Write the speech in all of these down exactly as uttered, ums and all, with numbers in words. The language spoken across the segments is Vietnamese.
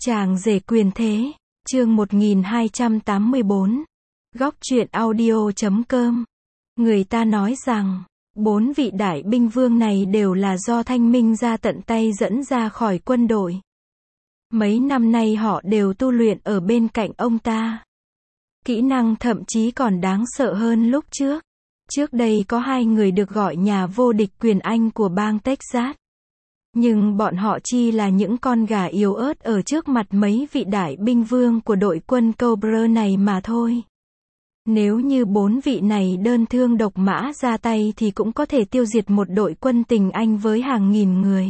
Chàng rể quyền thế, chương một nghìn hai trăm tám mươi bốn. Góc truyện audio chấm com. Người ta nói rằng, bốn vị đại binh vương này đều là do Thanh Minh ra tận tay dẫn ra khỏi quân đội. Mấy năm nay họ đều tu luyện ở bên cạnh ông ta. Kỹ năng thậm chí còn đáng sợ hơn lúc trước. Trước đây có hai người được gọi nhà vô địch quyền Anh của bang Texas. Nhưng bọn họ chi là những con gà yếu ớt ở trước mặt mấy vị đại binh vương của đội quân Cobra này mà thôi. Nếu như bốn vị này đơn thương độc mã ra tay thì cũng có thể tiêu diệt một đội quân tình Anh với hàng nghìn người.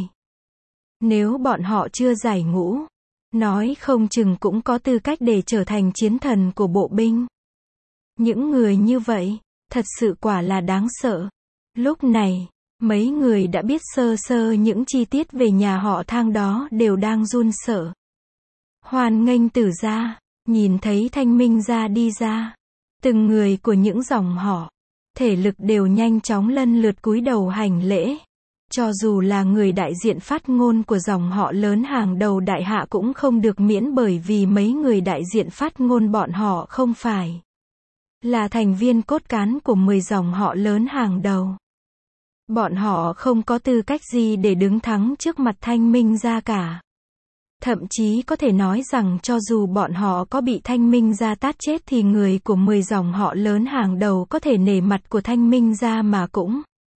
Nếu bọn họ chưa giải ngũ, nói không chừng cũng có tư cách để trở thành chiến thần của bộ binh. Những người như vậy, thật sự quả là đáng sợ. Lúc này, mấy người đã biết sơ sơ những chi tiết về nhà họ Thang đó đều đang run sợ. Hoan nghênh Tử gia, nhìn thấy Thanh Minh gia đi ra. Từng người của những dòng họ, thể lực đều nhanh chóng lân lượt cúi đầu hành lễ. Cho dù là người đại diện phát ngôn của dòng họ lớn hàng đầu đại hạ cũng không được miễn, bởi vì mấy người đại diện phát ngôn bọn họ không phải là thành viên cốt cán của mười dòng họ lớn hàng đầu. Bọn họ không có tư cách gì để đứng thắng trước mặt Thanh Minh gia cả. Thậm chí có thể nói rằng cho dù bọn họ có bị Thanh Minh gia tát chết thì người của mười dòng họ lớn hàng đầu có thể nể mặt của Thanh Minh gia mà cũng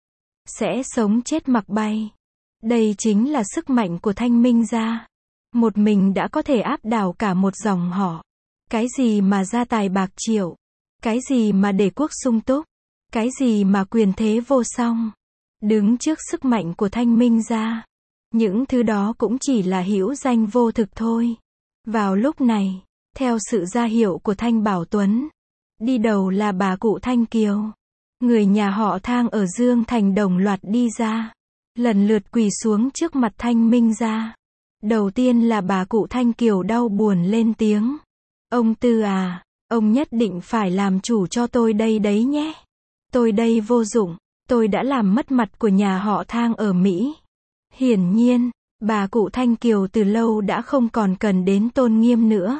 sẽ sống chết mặc bay. Đây chính là sức mạnh của Thanh Minh gia. Một mình đã có thể áp đảo cả một dòng họ. Cái gì mà gia tài bạc triệu, cái gì mà để quốc sung túc, cái gì mà quyền thế vô song. Đứng trước sức mạnh của Thanh Minh gia, những thứ đó cũng chỉ là hữu danh vô thực thôi. Vào lúc này, theo sự ra hiệu của Thanh Bảo Tuấn, đi đầu là bà cụ Thanh Kiều. Người nhà họ Thang ở Dương Thành đồng loạt đi ra, lần lượt quỳ xuống trước mặt Thanh Minh gia. Đầu tiên là bà cụ Thanh Kiều đau buồn lên tiếng. Ông Tư à, ông nhất định phải làm chủ cho tôi đây đấy nhé. Tôi đây vô dụng. Tôi đã làm mất mặt của nhà họ Thang ở Mỹ. Hiển nhiên, bà cụ Thanh Kiều từ lâu đã không còn cần đến tôn nghiêm nữa.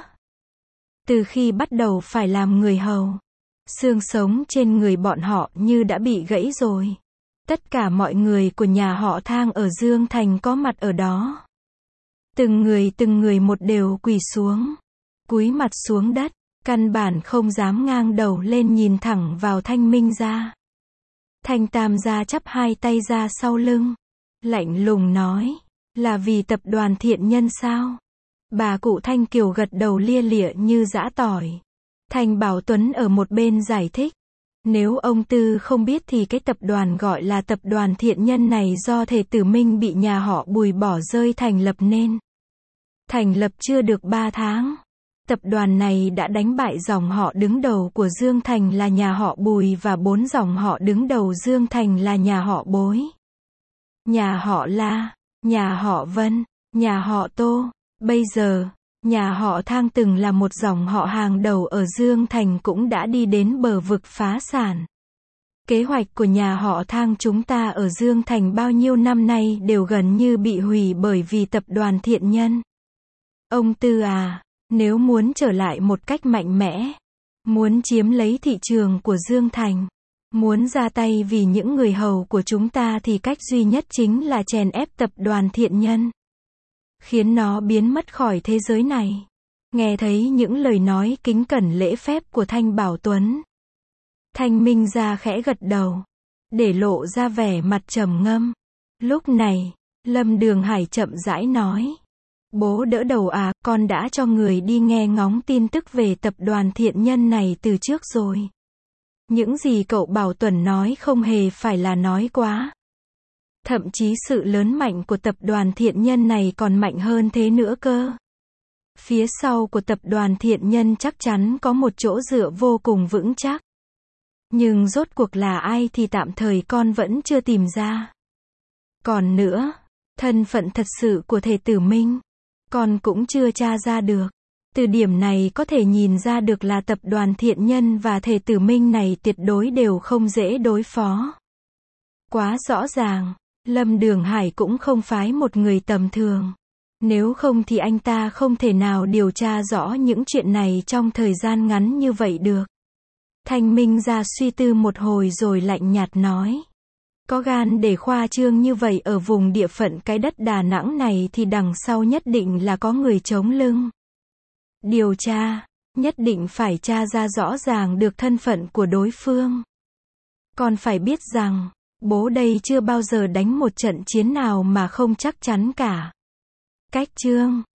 Từ khi bắt đầu phải làm người hầu, xương sống trên người bọn họ như đã bị gãy rồi. Tất cả mọi người của nhà họ Thang ở Dương Thành có mặt ở đó. Từng người từng người một đều quỳ xuống, cúi mặt xuống đất, căn bản không dám ngang đầu lên nhìn thẳng vào Thanh Minh gia. Thanh Tam gia chắp hai tay ra sau lưng, lạnh lùng nói, là vì tập đoàn Thiện Nhân sao? Bà cụ Thanh Kiều gật đầu lia lịa như giã tỏi. Thanh Bảo Tuấn ở một bên giải thích, nếu ông Tư không biết thì cái tập đoàn gọi là tập đoàn Thiện Nhân này do Thể Tử Minh bị nhà họ Bùi bỏ rơi thành lập nên. Thành lập chưa được ba tháng. Tập đoàn này đã đánh bại dòng họ đứng đầu của Dương Thành là nhà họ Bùi và bốn dòng họ đứng đầu Dương Thành là nhà họ Bối, nhà họ La, nhà họ Vân, nhà họ Tô. Bây giờ, nhà họ Thang từng là một dòng họ hàng đầu ở Dương Thành cũng đã đi đến bờ vực phá sản. Kế hoạch của nhà họ Thang chúng ta ở Dương Thành bao nhiêu năm nay đều gần như bị hủy bởi vì tập đoàn Thiện Nhân. Ông Tư à, nếu muốn trở lại một cách mạnh mẽ, muốn chiếm lấy thị trường của Dương Thành, muốn ra tay vì những người hầu của chúng ta thì cách duy nhất chính là chèn ép tập đoàn Thiện Nhân, khiến nó biến mất khỏi thế giới này. Nghe thấy những lời nói kính cẩn lễ phép của Thanh Bảo Tuấn, Thanh Minh gia khẽ gật đầu, để lộ ra vẻ mặt trầm ngâm. Lúc này, Lâm Đường Hải chậm rãi nói, bố đỡ đầu à, con đã cho người đi nghe ngóng tin tức về tập đoàn Thiện Nhân này từ trước rồi. Những gì cậu Bảo Tuấn nói không hề phải là nói quá. Thậm chí sự lớn mạnh của tập đoàn Thiện Nhân này còn mạnh hơn thế nữa cơ. Phía sau của tập đoàn Thiện Nhân chắc chắn có một chỗ dựa vô cùng vững chắc. Nhưng rốt cuộc là ai thì tạm thời con vẫn chưa tìm ra. Còn nữa, thân phận thật sự của Thể Tử Minh, con cũng chưa tra ra được. Từ điểm này có thể nhìn ra được là tập đoàn Thiện Nhân và Thể Tử Minh này tuyệt đối đều không dễ đối phó. Quá rõ ràng, Lâm Đường Hải cũng không phải một người tầm thường. Nếu không thì anh ta không thể nào điều tra rõ những chuyện này trong thời gian ngắn như vậy được. Thanh Minh ra suy tư một hồi rồi lạnh nhạt nói. Có gan để khoa trương như vậy ở vùng địa phận cái đất Đà Nẵng này thì đằng sau nhất định là có người chống lưng. Điều tra, nhất định phải tra ra rõ ràng được thân phận của đối phương. Còn phải biết rằng, bố đây chưa bao giờ đánh một trận chiến nào mà không chắc chắn cả. Cách chương